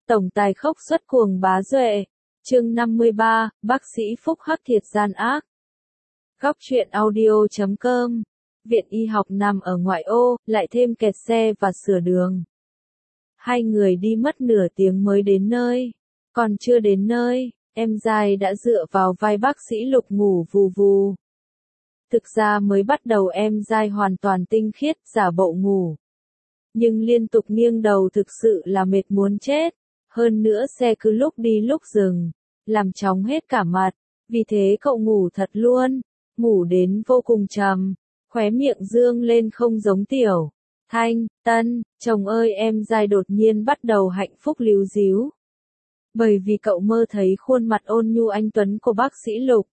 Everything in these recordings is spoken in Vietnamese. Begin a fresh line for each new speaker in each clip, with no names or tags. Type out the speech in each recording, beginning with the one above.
Tổng tài khốc xuất cuồng bá duệ. Chương 53, bác sĩ Phúc hắc thiệt gian ác. Góc truyện audio.com. Viện y học nằm ở ngoại ô, lại thêm kẹt xe và sửa đường. Hai người đi mất nửa tiếng mới đến nơi. Còn chưa đến nơi, em dai đã dựa vào vai bác sĩ Lục ngủ vù vù. Thực ra mới bắt đầu em dai hoàn toàn tinh khiết, giả bộ ngủ. Nhưng liên tục nghiêng đầu thực sự là mệt muốn chết. Hơn nữa xe cứ lúc đi lúc dừng, làm chóng hết cả mặt. Vì thế cậu ngủ thật luôn, ngủ đến vô cùng trầm, khóe miệng dương lên không giống Tiểu Thanh, Tân. Chồng ơi, em dai đột nhiên bắt đầu hạnh phúc líu díu. Bởi vì cậu mơ thấy khuôn mặt ôn nhu anh tuấn của bác sĩ Lục.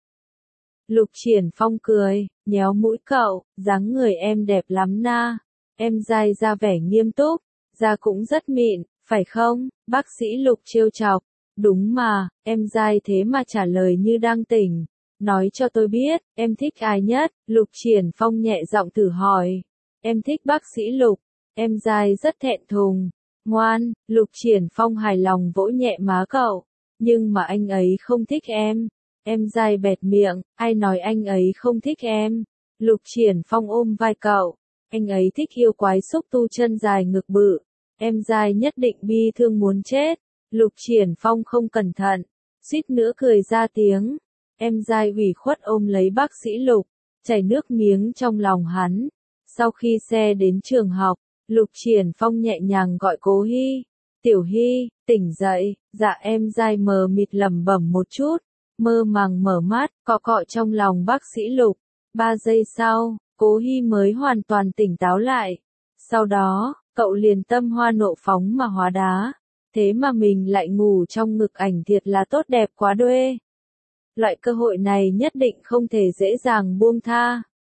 Lục Triển Phong cười, nhéo mũi cậu, dáng người em đẹp lắm na. Em dai ra vẻ nghiêm túc, da cũng rất mịn, phải không? Bác sĩ Lục trêu chọc. Đúng mà, em dai thế mà trả lời như đang tỉnh. Nói cho tôi biết, em thích ai nhất? Lục Triển Phong nhẹ giọng thử hỏi. Em thích bác sĩ Lục. Em dai rất thẹn thùng. Ngoan, Lục Triển Phong hài lòng vỗ nhẹ má cậu. Nhưng mà anh ấy không thích em. Em dai bẹt miệng, ai nói anh ấy không thích em? Lục Triển Phong ôm vai cậu. Anh ấy thích yêu quái xúc tu chân dài ngực bự. Em dai nhất định bi thương muốn chết. Lục Triển Phong không cẩn thận, suýt nữa cười ra tiếng. Em dai ủy khuất ôm lấy bác sĩ Lục, chảy nước miếng trong lòng hắn. Sau khi xe đến trường học, Lục Triển Phong nhẹ nhàng gọi Cố Hy. Tiểu Hy, tỉnh dậy. Dạ. Em dai mờ mịt lẩm bẩm một chút, mơ màng mở mắt, cọ cọ trong lòng bác sĩ Lục. 3 giây sau, Cố Hy mới hoàn toàn tỉnh táo lại. Sau đó, cậu liền tâm hoa nộ phóng mà hóa đá. Thế mà mình lại ngủ trong ngực ảnh thiệt là tốt đẹp quá đuê. Loại cơ hội này nhất định không thể dễ dàng buông tha.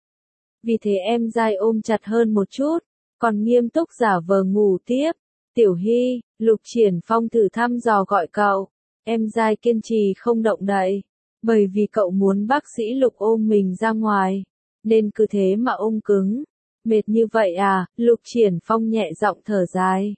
Vì thế em dai ôm chặt hơn một chút, còn nghiêm túc giả vờ ngủ tiếp. Tiểu Hy, Lục Triển Phong thử thăm dò gọi cậu. Em dai kiên trì không động đậy, bởi vì cậu muốn bác sĩ Lục ôm mình ra ngoài, nên cứ thế mà ôm cứng. Mệt như vậy à? Lục Triển Phong nhẹ giọng thở dài.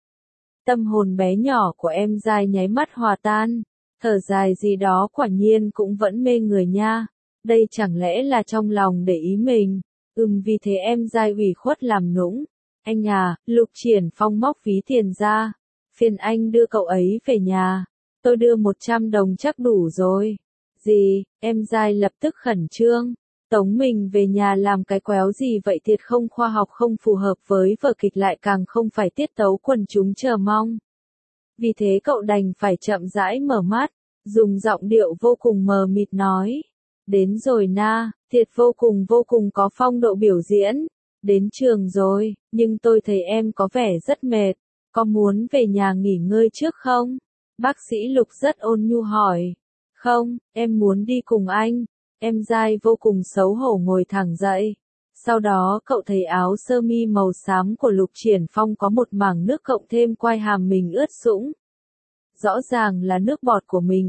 Tâm hồn bé nhỏ của em dai nháy mắt hòa tan, thở dài gì đó quả nhiên cũng vẫn mê người nha. Đây chẳng lẽ là trong lòng để ý mình? Vì thế em dai ủy khuất làm nũng. Anh à, Lục Triển Phong móc ví tiền ra. Phiền anh đưa cậu ấy về nhà. Tôi đưa 100 đồng chắc đủ rồi. Gì? Em dai lập tức khẩn trương. Tống mình về nhà làm cái quéo gì vậy, thiệt không khoa học, không phù hợp với vở kịch, lại càng không phải tiết tấu quần chúng chờ mong. Vì thế cậu đành phải chậm rãi mở mắt, dùng giọng điệu vô cùng mờ mịt nói. Đến rồi na, thiệt vô cùng có phong độ biểu diễn. Đến trường rồi, nhưng tôi thấy em có vẻ rất mệt. Có muốn về nhà nghỉ ngơi trước không? Bác sĩ Lục rất ôn nhu hỏi. Không, em muốn đi cùng anh. Em dai vô cùng xấu hổ ngồi thẳng dậy. Sau đó cậu thấy áo sơ mi màu xám của Lục Triển Phong có một mảng nước cộng thêm quai hàm mình ướt sũng. Rõ ràng là nước bọt của mình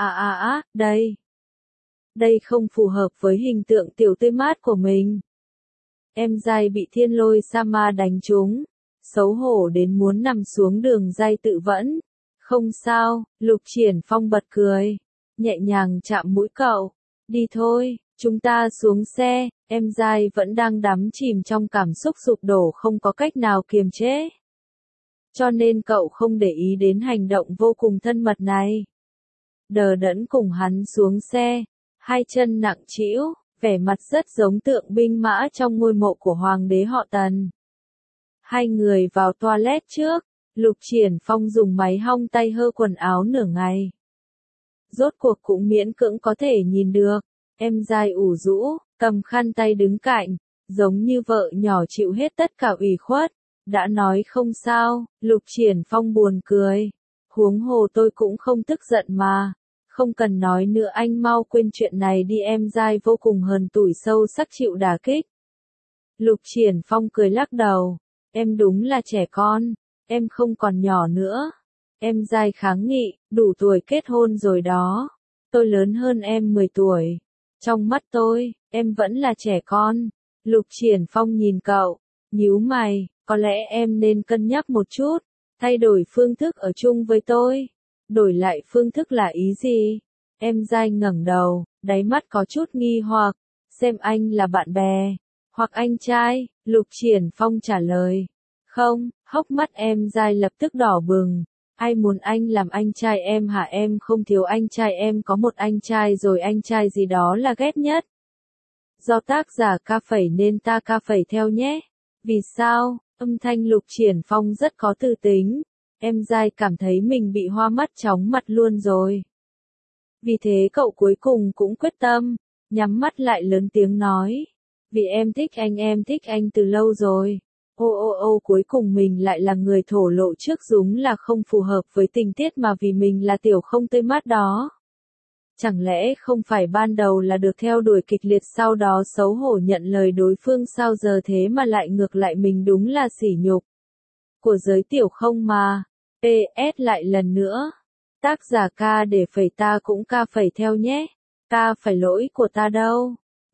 đây. Đây không phù hợp với hình tượng tiểu tươi mát của mình. Em dai bị thiên lôi Sama đánh trúng, xấu hổ đến muốn nằm xuống đường dây tự vẫn. Không sao, Lục Triển Phong bật cười, nhẹ nhàng chạm mũi cậu. Đi thôi, chúng ta xuống xe. Em dai vẫn đang đắm chìm trong cảm xúc sụp đổ không có cách nào kiềm chế. Cho nên cậu không để ý đến hành động vô cùng thân mật này. Đờ đẫn cùng hắn xuống xe, hai chân nặng trĩu, vẻ mặt rất giống tượng binh mã trong ngôi mộ của hoàng đế họ Tần. Hai người vào toilet trước, Lục Triển Phong dùng máy hong tay hơ quần áo nửa ngày. Rốt cuộc cũng miễn cưỡng có thể nhìn được. Em dai ủ rũ, cầm khăn tay đứng cạnh, giống như vợ nhỏ chịu hết tất cả ủy khuất. Đã nói không sao, Lục Triển Phong buồn cười. Huống hồ tôi cũng không tức giận mà. Không cần nói nữa, anh mau quên chuyện này đi. Em dai vô cùng hờn tủi sâu sắc chịu đả kích. Lục Triển Phong cười lắc đầu. Em đúng là trẻ con, em không còn nhỏ nữa. Em dai kháng nghị, đủ tuổi kết hôn rồi đó. Tôi lớn hơn em 10 tuổi. Trong mắt tôi, em vẫn là trẻ con. Lục Triển Phong nhìn cậu, nhíu mày, có lẽ em nên cân nhắc một chút. Thay đổi phương thức ở chung với tôi. Đổi lại phương thức là ý gì? Em dai ngẩng đầu, đáy mắt có chút nghi hoặc. Xem anh là bạn bè, hoặc anh trai, Lục Triển Phong trả lời. Không, hốc mắt em dai lập tức đỏ bừng. Ai muốn anh làm anh trai em hả? Em không thiếu anh trai, em có một anh trai rồi, anh trai gì đó là ghét nhất. Do tác giả ca phẩy nên ta ca phẩy theo nhé. Vì sao? Âm thanh Lục Triển Phong rất có tư tính. Em dai cảm thấy mình bị hoa mắt chóng mặt luôn rồi. Vì thế cậu cuối cùng cũng quyết tâm, nhắm mắt lại lớn tiếng nói. Vì em thích anh từ lâu rồi. Cuối cùng mình lại là người thổ lộ trước, đúng là không phù hợp với tình tiết mà vì mình là tiểu không tươi mát đó. Chẳng lẽ không phải ban đầu là được theo đuổi kịch liệt, sau đó xấu hổ nhận lời đối phương sao, giờ thế mà lại ngược lại mình, đúng là sỉ nhục của giới tiểu không mà. PS lại lần nữa. Tác giả ca để phẩy ta cũng ca phẩy theo nhé. Ca phải lỗi của ta đâu.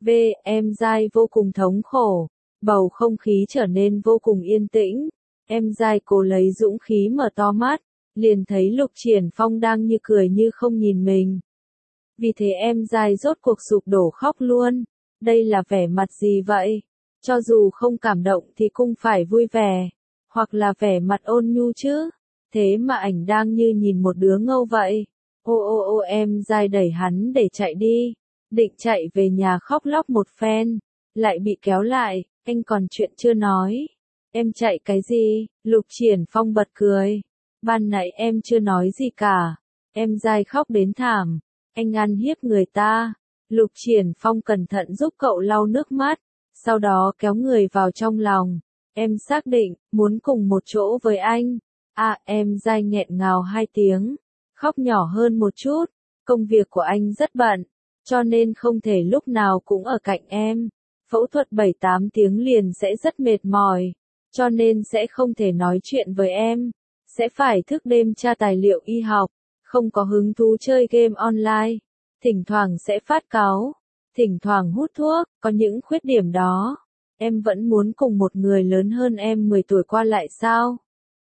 Em dai vô cùng thống khổ. Bầu không khí trở nên vô cùng yên tĩnh. Em dai cố lấy dũng khí mở to mắt. Liền thấy Lục Triển Phong đang như cười như không nhìn mình. Vì thế em dai rốt cuộc sụp đổ khóc luôn. Đây là vẻ mặt gì vậy? Cho dù không cảm động thì cũng phải vui vẻ. Hoặc là vẻ mặt ôn nhu chứ. Thế mà ảnh đang như nhìn một đứa ngâu vậy. Em dai đẩy hắn để chạy đi. Định chạy về nhà khóc lóc một phen. Lại bị kéo lại. Anh còn chuyện chưa nói. Em chạy cái gì? Lục Triển Phong bật cười. Ban nãy em chưa nói gì cả. Em dai khóc đến thảm. Anh ăn hiếp người ta. Lục Triển Phong cẩn thận giúp cậu lau nước mắt. Sau đó kéo người vào trong lòng. Em xác định, muốn cùng một chỗ với anh. Em dai nghẹn ngào 2 tiếng. Khóc nhỏ hơn một chút. Công việc của anh rất bận. Cho nên không thể lúc nào cũng ở cạnh em. Phẫu thuật 7-8 tiếng liền sẽ rất mệt mỏi. Cho nên sẽ không thể nói chuyện với em. Sẽ phải thức đêm tra tài liệu y học. Không có hứng thú chơi game online. Thỉnh thoảng sẽ phát cáu. Thỉnh thoảng hút thuốc. Có những khuyết điểm đó. Em vẫn muốn cùng một người lớn hơn em 10 tuổi qua lại sao?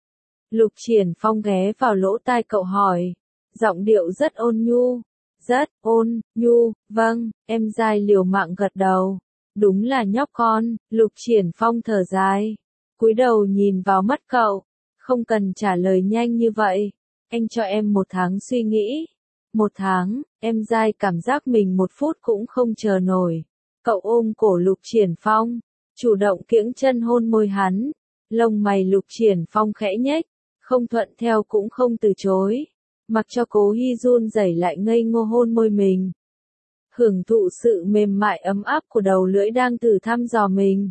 Lục Triển Phong ghé vào lỗ tai cậu hỏi. Giọng điệu rất ôn nhu. Rất ôn nhu, vâng, em dai liều mạng gật đầu. Đúng là nhóc con. Lục Triển Phong thở dài. Cúi đầu nhìn vào mắt cậu. Không cần trả lời nhanh như vậy. Anh cho em 1 tháng suy nghĩ. 1 tháng, em dai cảm giác mình 1 phút cũng không chờ nổi. Cậu ôm cổ Lục Triển Phong. Chủ động kiễng chân hôn môi hắn. Lông mày Lục Triển Phong khẽ nhếch. Không thuận theo cũng không từ chối. Mặc cho Cố Hy run rẩy lại ngây ngô hôn môi mình. Hưởng thụ sự mềm mại ấm áp của đầu lưỡi đang thử thăm dò mình.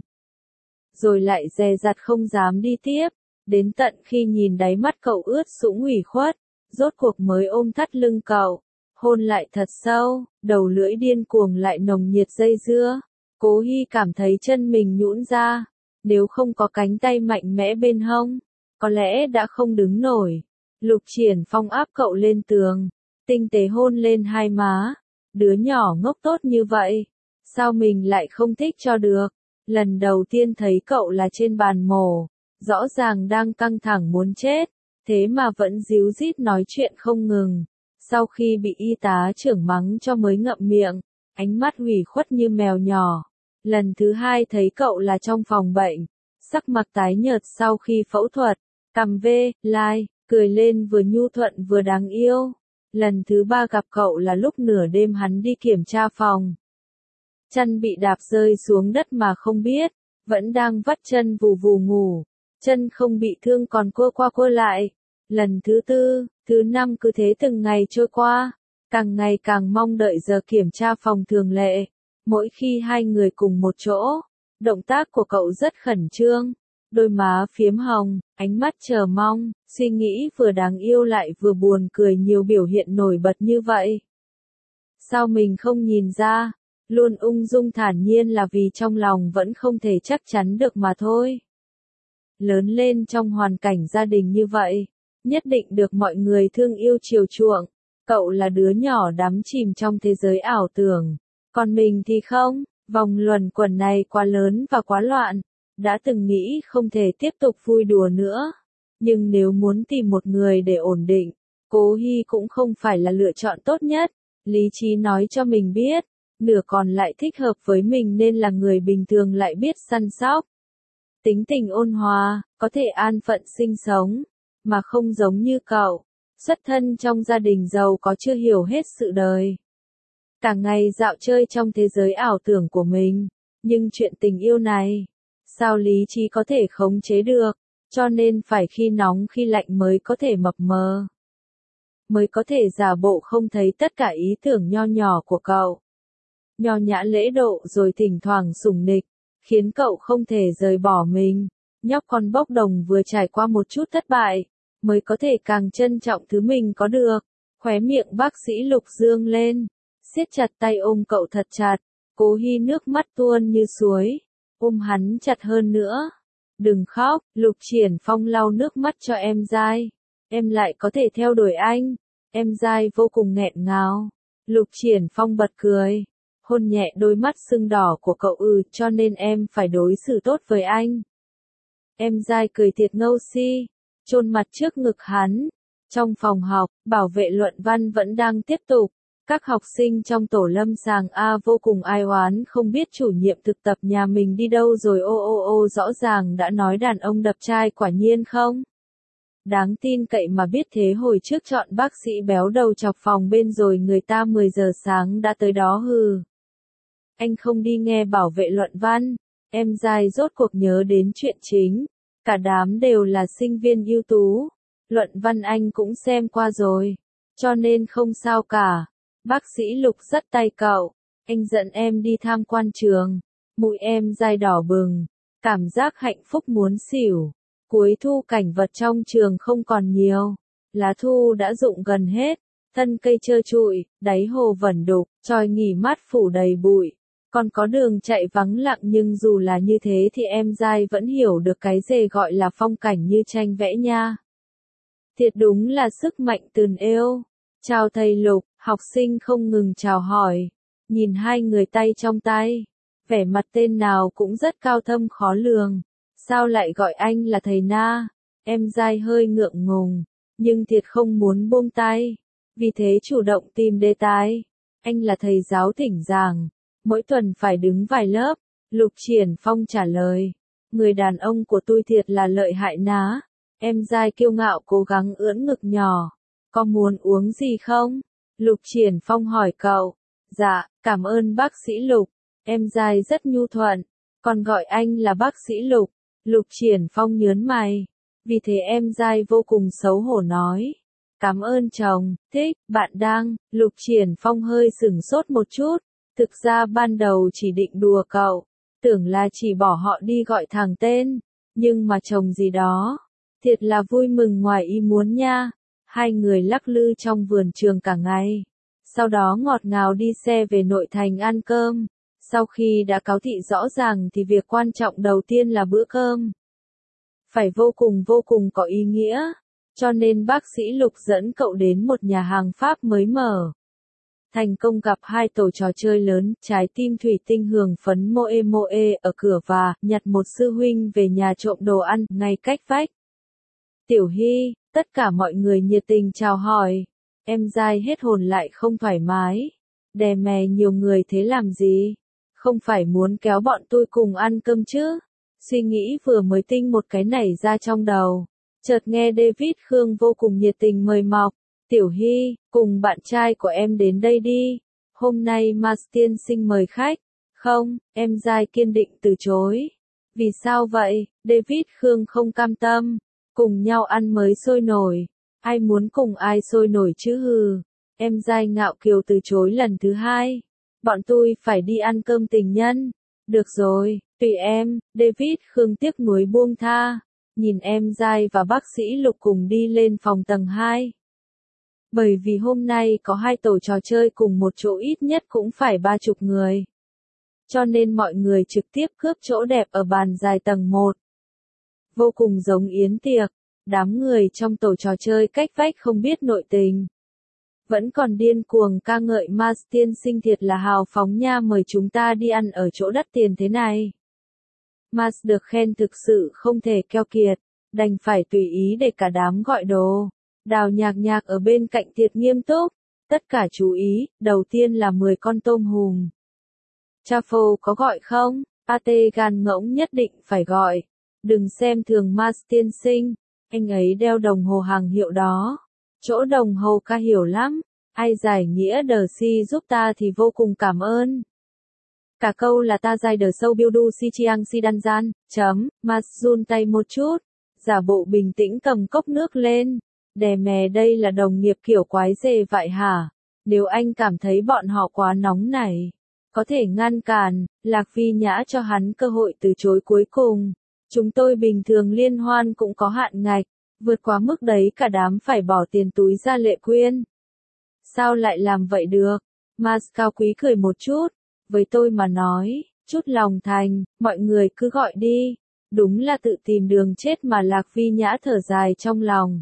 Rồi lại dè dặt không dám đi tiếp. Đến tận khi nhìn đáy mắt cậu ướt sũng ủy khuất. Rốt cuộc mới ôm thắt lưng cậu. Hôn lại thật sâu. Đầu lưỡi điên cuồng lại nồng nhiệt dây dưa. Cố Hy cảm thấy chân mình nhũn ra. Nếu không có cánh tay mạnh mẽ bên hông, có lẽ đã không đứng nổi. Lục Triển Phong áp cậu lên tường. Tinh tế hôn lên hai má. Đứa nhỏ ngốc tốt như vậy. Sao mình lại không thích cho được? Lần đầu tiên thấy cậu là trên bàn mổ. Rõ ràng đang căng thẳng muốn chết. Thế mà vẫn díu dít nói chuyện không ngừng. Sau khi bị y tá trưởng mắng cho mới ngậm miệng. Ánh mắt ủy khuất như mèo nhỏ. Lần thứ 2 thấy cậu là trong phòng bệnh. Sắc mặt tái nhợt sau khi phẫu thuật. Cằm lai, cười lên vừa nhu thuận vừa đáng yêu. Lần thứ 3 gặp cậu là lúc nửa đêm hắn đi kiểm tra phòng. Chân bị đạp rơi xuống đất mà không biết. Vẫn đang vắt chân vù vù ngủ. Chân không bị thương còn cua qua cua lại. Lần thứ 4, thứ 5 cứ thế từng ngày trôi qua. Càng ngày càng mong đợi giờ kiểm tra phòng thường lệ. Mỗi khi hai người cùng một chỗ, động tác của cậu rất khẩn trương. Đôi má phiếm hồng, ánh mắt chờ mong, suy nghĩ vừa đáng yêu lại vừa buồn cười, nhiều biểu hiện nổi bật như vậy. Sao mình không nhìn ra? Luôn ung dung thản nhiên là vì trong lòng vẫn không thể chắc chắn được mà thôi. Lớn lên trong hoàn cảnh gia đình như vậy, nhất định được mọi người thương yêu chiều chuộng. Cậu là đứa nhỏ đắm chìm trong thế giới ảo tưởng. Còn mình thì không, vòng luẩn quẩn này quá lớn và quá loạn. Đã từng nghĩ không thể tiếp tục vui đùa nữa. Nhưng nếu muốn tìm một người để ổn định, Cố Hy cũng không phải là lựa chọn tốt nhất. Lý trí nói cho mình biết, nửa còn lại thích hợp với mình nên là người bình thường lại biết săn sóc. Tính tình ôn hòa, có thể an phận sinh sống, mà không giống như cậu, xuất thân trong gia đình giàu có chưa hiểu hết sự đời. Cả ngày dạo chơi trong thế giới ảo tưởng của mình, nhưng chuyện tình yêu này, sao lý trí có thể khống chế được, cho nên phải khi nóng khi lạnh mới có thể mập mờ. Mới có thể giả bộ không thấy tất cả ý tưởng nho nhỏ của cậu. Nho nhã lễ độ rồi thỉnh thoảng sủng nịch, khiến cậu không thể rời bỏ mình. Nhóc con bốc đồng vừa trải qua một chút thất bại, mới có thể càng trân trọng thứ mình có được. Khóe miệng bác sĩ Lục dương lên, siết chặt tay ôm cậu thật chặt, Cố Hy nước mắt tuôn như suối, ôm hắn chặt hơn nữa. Đừng khóc, Lục Triển Phong lau nước mắt cho em dai. Em lại có thể theo đuổi anh. Em dai vô cùng nghẹn ngào. Lục Triển Phong bật cười, hôn nhẹ đôi mắt sưng đỏ của cậu. Cho nên em phải đối xử tốt với anh. Em dai cười thiệt ngâu si, chôn mặt trước ngực hắn. Trong phòng học, bảo vệ luận văn vẫn đang tiếp tục. Các học sinh trong tổ lâm sàng A vô cùng ai oán không biết chủ nhiệm thực tập nhà mình đi đâu rồi. Ô rõ ràng đã nói đàn ông đập trai quả nhiên không? Đáng tin cậy mà biết thế hồi trước chọn bác sĩ béo đầu chọc phòng bên rồi người ta 10 giờ sáng đã tới đó hừ. Anh không đi nghe bảo vệ luận văn, em dai rốt cuộc nhớ đến chuyện chính. Cả đám đều là sinh viên ưu tú, luận văn anh cũng xem qua rồi, cho nên không sao cả. Bác sĩ Lục dắt tay cậu, anh dẫn em đi tham quan trường. Mũi em dai đỏ bừng, cảm giác hạnh phúc muốn xỉu. Cuối thu cảnh vật trong trường không còn nhiều, lá thu đã rụng gần hết, thân cây trơ trụi, đáy hồ vẩn đục, tròi nghỉ mát phủ đầy bụi. Còn có đường chạy vắng lặng nhưng dù là như thế thì em dai vẫn hiểu được cái gì gọi là phong cảnh như tranh vẽ nha. Thiệt đúng là sức mạnh từn yêu. Chào thầy Lục, học sinh không ngừng chào hỏi. Nhìn hai người tay trong tay, vẻ mặt tên nào cũng rất cao thâm khó lường. Sao lại gọi anh là thầy Na? Em dai hơi ngượng ngùng, nhưng thiệt không muốn buông tay. Vì thế chủ động tìm đề tài. Anh là thầy giáo thỉnh giảng, mỗi tuần phải đứng vài lớp. Lục Triển Phong trả lời. Người đàn ông của tôi thiệt là lợi hại ná. Em dai kiêu ngạo cố gắng ưỡn ngực nhỏ. Có muốn uống gì không? Lục Triển Phong hỏi cậu. Dạ, cảm ơn bác sĩ Lục. Em dai rất nhu thuận, còn gọi anh là bác sĩ Lục. Lục Triển Phong nhớn mày. Vì thế em dai vô cùng xấu hổ nói. Cảm ơn chồng, thích, bạn đang. Lục Triển Phong hơi sửng sốt một chút. Thực ra ban đầu chỉ định đùa cậu. Tưởng là chỉ bỏ họ đi gọi thẳng tên. Nhưng mà chồng gì đó. Thiệt là vui mừng ngoài ý muốn nha. Hai người lắc lư trong vườn trường cả ngày. Sau đó ngọt ngào đi xe về nội thành ăn cơm. Sau khi đã cáo thị rõ ràng thì việc quan trọng đầu tiên là bữa cơm. Phải vô cùng có ý nghĩa. Cho nên bác sĩ Lục dẫn cậu đến một nhà hàng Pháp mới mở. Thành công gặp hai tổ trò chơi lớn, trái tim thủy tinh hưởng phấn moe ở cửa và nhặt một sư huynh về nhà trộm đồ ăn ngay cách vách. Tiểu Hy, tất cả mọi người nhiệt tình chào hỏi. Em dai hết hồn lại không thoải mái. Đè mè nhiều người thế làm gì? Không phải muốn kéo bọn tôi cùng ăn cơm chứ? Suy nghĩ vừa mới tinh một cái nảy ra trong đầu. Chợt nghe David Khương vô cùng nhiệt tình mời mọc. Tiểu Hy, cùng bạn trai của em đến đây đi. Hôm nay Mars tiên sinh mời khách. Không, em dai kiên định từ chối. Vì sao vậy? David Khương không cam tâm. Cùng nhau ăn mới sôi nổi. Ai muốn cùng ai sôi nổi chứ hừ. Em dai ngạo kiều từ chối lần thứ hai. Bọn tôi phải đi ăn cơm tình nhân. Được rồi, tùy em. David Khương tiếc nuối buông tha. Nhìn em dai và bác sĩ Lục cùng đi lên phòng tầng 2. Bởi vì hôm nay có hai tổ trò chơi cùng một chỗ ít nhất cũng phải 30 người. Cho nên mọi người trực tiếp cướp chỗ đẹp ở bàn dài tầng 1. Vô cùng giống yến tiệc, đám người trong tổ trò chơi cách vách không biết nội tình. Vẫn còn điên cuồng ca ngợi Mars tiên sinh thiệt là hào phóng nha, mời chúng ta đi ăn ở chỗ đắt tiền thế này. Mars được khen thực sự không thể keo kiệt. đành phải tùy ý để cả đám gọi đồ. Đào Nhạc Nhạc ở bên cạnh thiệt nghiêm túc, tất cả chú ý, đầu tiên là 10 con tôm hùm. Truffle có gọi không? Pate gan ngỗng nhất định phải gọi. Đừng xem thường Mars tiên sinh, anh ấy đeo đồng hồ hàng hiệu đó. Chỗ đồng hồ ca hiểu lắm, ai giải nghĩa đờ si giúp ta thì vô cùng cảm ơn. Cả câu là ta dài đờ sâu biêu đu si chiang si đan gian, Mars run tay một chút, giả bộ bình tĩnh cầm cốc nước lên. Đè mè đây là đồng nghiệp kiểu quái dề vậy hả? Nếu anh cảm thấy bọn họ quá nóng nảy, có thể ngăn cản, Lạc Phi Nhã cho hắn cơ hội từ chối cuối cùng. Chúng tôi bình thường liên hoan cũng có hạn ngạch, vượt quá mức đấy cả đám phải bỏ tiền túi ra lệ quyên. Sao lại làm vậy được? Mars cao quý cười một chút, với tôi mà nói, chút lòng thành, mọi người cứ gọi đi. Đúng là tự tìm đường chết mà Lạc Phi Nhã thở dài trong lòng.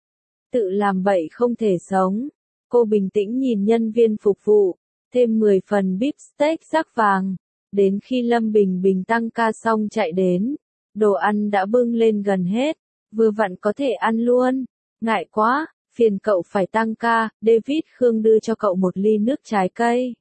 Tự làm bậy không thể sống. Cô bình tĩnh nhìn nhân viên phục vụ, thêm 10 phần bíp steak rắc vàng. Đến khi Lâm Bình Bình tăng ca xong chạy đến, đồ ăn đã bưng lên gần hết, vừa vặn có thể ăn luôn. Ngại quá, phiền cậu phải tăng ca, David Khương đưa cho cậu một ly nước trái cây.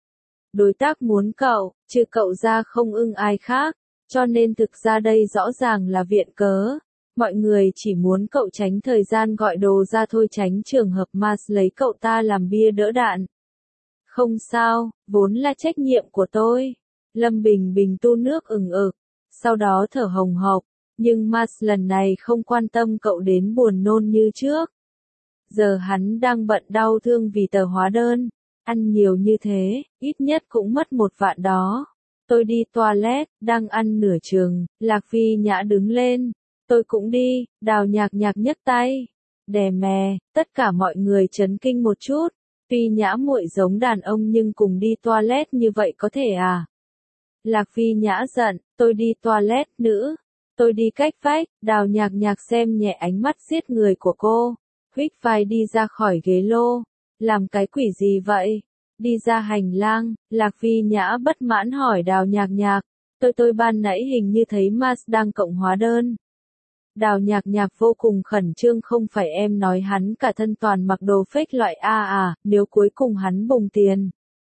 Đối tác muốn cậu, trừ cậu ra không ưng ai khác, cho nên thực ra đây rõ ràng là viện cớ. Mọi người chỉ muốn cậu tránh thời gian gọi đồ ra thôi, tránh trường hợp Mars lấy cậu ta làm bia đỡ đạn. Không sao, vốn là trách nhiệm của tôi. Lâm Bình Bình tu nước ừng ực, sau đó thở hồng hộc, nhưng Mars lần này không quan tâm cậu đến buồn nôn như trước. Giờ hắn đang bận đau thương vì tờ hóa đơn, ăn nhiều như thế, ít nhất cũng mất 1 vạn đó. Tôi đi toilet, đang ăn nửa chừng, Lạc Phi Nhã đứng lên. Tôi cũng đi, Đào Nhạc Nhạc nhấc tay. Đè mè, tất cả mọi người chấn kinh một chút. Tuy Nhã muội giống đàn ông nhưng cùng đi toilet như vậy có thể à? Lạc Phi Nhã giận, tôi đi toilet nữ. Tôi đi cách vách, Đào Nhạc Nhạc xem nhẹ ánh mắt giết người của cô. Huých vai đi ra khỏi ghế lô. Làm cái quỷ gì vậy? Đi ra hành lang, Lạc Phi Nhã bất mãn hỏi Đào Nhạc Nhạc. Tôi ban nãy hình như thấy Mars đang cộng hóa đơn. Đào Nhạc Nhạc vô cùng khẩn trương, không phải em nói hắn cả thân toàn mặc đồ fake loại A à, nếu cuối cùng hắn bùng tiền.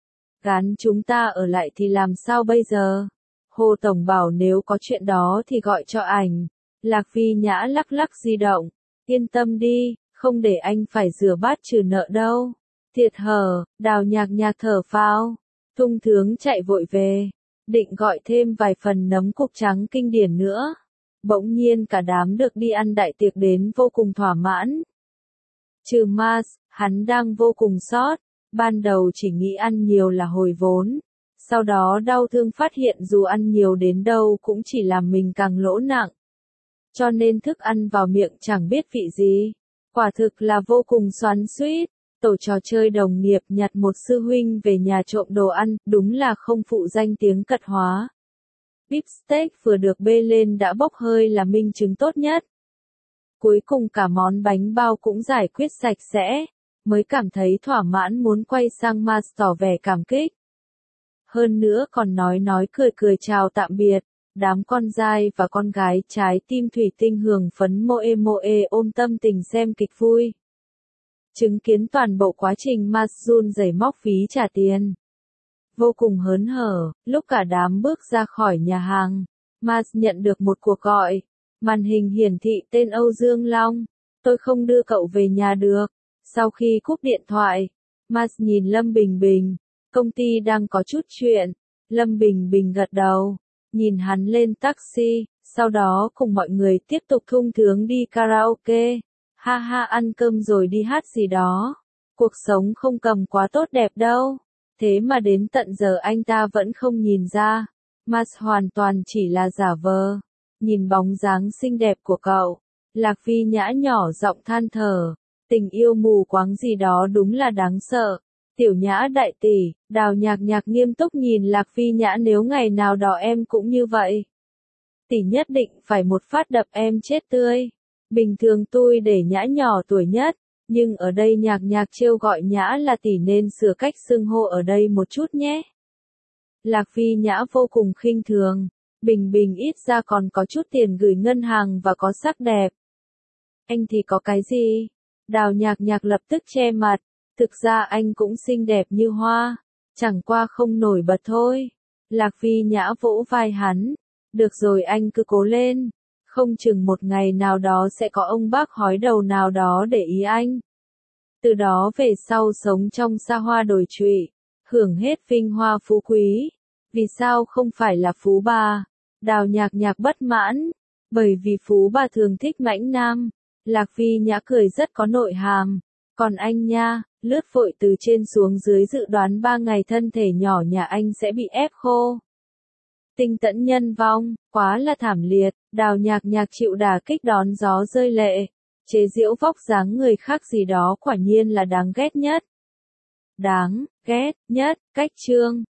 Gán chúng ta ở lại thì làm sao bây giờ? Hồ Tổng bảo nếu có chuyện đó thì gọi cho ảnh. Lạc Phi Nhã lắc lắc di động. Yên tâm đi, không để anh phải rửa bát trừ nợ đâu. Thiệt hở, Đào Nhạc Nhạc thở phào. Tung thướng chạy vội về. Định gọi thêm vài phần nấm cục trắng kinh điển nữa. Bỗng nhiên cả đám được đi ăn đại tiệc đến vô cùng thỏa mãn. Trừ Mars, hắn đang vô cùng sót. Ban đầu chỉ nghĩ ăn nhiều là hồi vốn. Sau đó đau thương phát hiện dù ăn nhiều đến đâu cũng chỉ làm mình càng lỗ nặng. Cho nên thức ăn vào miệng chẳng biết vị gì. Quả thực là vô cùng xoắn xuýt. Tổ trò chơi đồng nghiệp nhặt một sư huynh về nhà trộm đồ ăn, đúng là không phụ danh tiếng cật hóa. Beef steak vừa được bê lên đã bốc hơi là minh chứng tốt nhất. Cuối cùng cả món bánh bao cũng giải quyết sạch sẽ, mới cảm thấy thỏa mãn muốn quay sang Mars tỏ vẻ cảm kích. Hơn nữa còn nói cười chào tạm biệt, đám con trai và con gái trái tim thủy tinh hưởng phấn moe ôm tâm tình xem kịch vui. Chứng kiến toàn bộ quá trình Mars run rẩy móc phí trả tiền. Vô cùng hớn hở, lúc cả đám bước ra khỏi nhà hàng, Mars nhận được một cuộc gọi. Màn hình hiển thị tên Âu Dương Long. Tôi không đưa cậu về nhà được. Sau khi cúp điện thoại, Mars nhìn Lâm Bình Bình. Công ty đang có chút chuyện. Lâm Bình Bình gật đầu. Nhìn hắn lên taxi, sau đó cùng mọi người tiếp tục thung thướng đi karaoke. Ha ha, ăn cơm rồi đi hát gì đó. Cuộc sống không cầm quá tốt đẹp đâu. Thế mà đến tận giờ anh ta vẫn không nhìn ra. Mars hoàn toàn chỉ là giả vờ. Nhìn bóng dáng xinh đẹp của cậu, Lạc Phi Nhã nhỏ giọng than thở. Tình yêu mù quáng gì đó đúng là đáng sợ. Tiểu Nhã đại tỷ, Đào Nhạc Nhạc nghiêm túc nhìn Lạc Phi Nhã, nếu ngày nào đó em cũng như vậy. Tỷ nhất định phải một phát đập em chết tươi. Bình thường tôi để Nhã nhỏ tuổi nhất, nhưng ở đây Nhạc Nhạc trêu gọi Nhã là tỷ nên sửa cách xưng hô ở đây một chút nhé. Lạc Phi Nhã vô cùng khinh thường. Bình Bình ít ra còn có chút tiền gửi ngân hàng và có sắc đẹp. Anh thì có cái gì? Đào Nhạc Nhạc lập tức che mặt. Thực ra anh cũng xinh đẹp như hoa. Chẳng qua không nổi bật thôi. Lạc Vi Nhã vỗ vai hắn. Được rồi anh cứ cố lên. Không chừng một ngày nào đó sẽ có ông bác hói đầu nào đó để ý anh. Từ đó về sau sống trong xa hoa đồi trụy. Hưởng hết vinh hoa phú quý. Vì sao không phải là phú bà? Đào Nhạc Nhạc bất mãn. Bởi vì phú bà thường thích mãnh nam. Lạc Vi Nhã cười rất có nội hàm. Còn anh nha, lướt vội từ trên xuống dưới dự đoán 3 ngày thân thể nhỏ nhà anh sẽ bị ép khô. Tinh tẫn nhân vong, quá là thảm liệt. Đào Nhạc Nhạc chịu đả kích đón gió rơi lệ. Chế giễu vóc dáng người khác gì đó quả nhiên là đáng ghét nhất. Đáng ghét nhất, cách chương.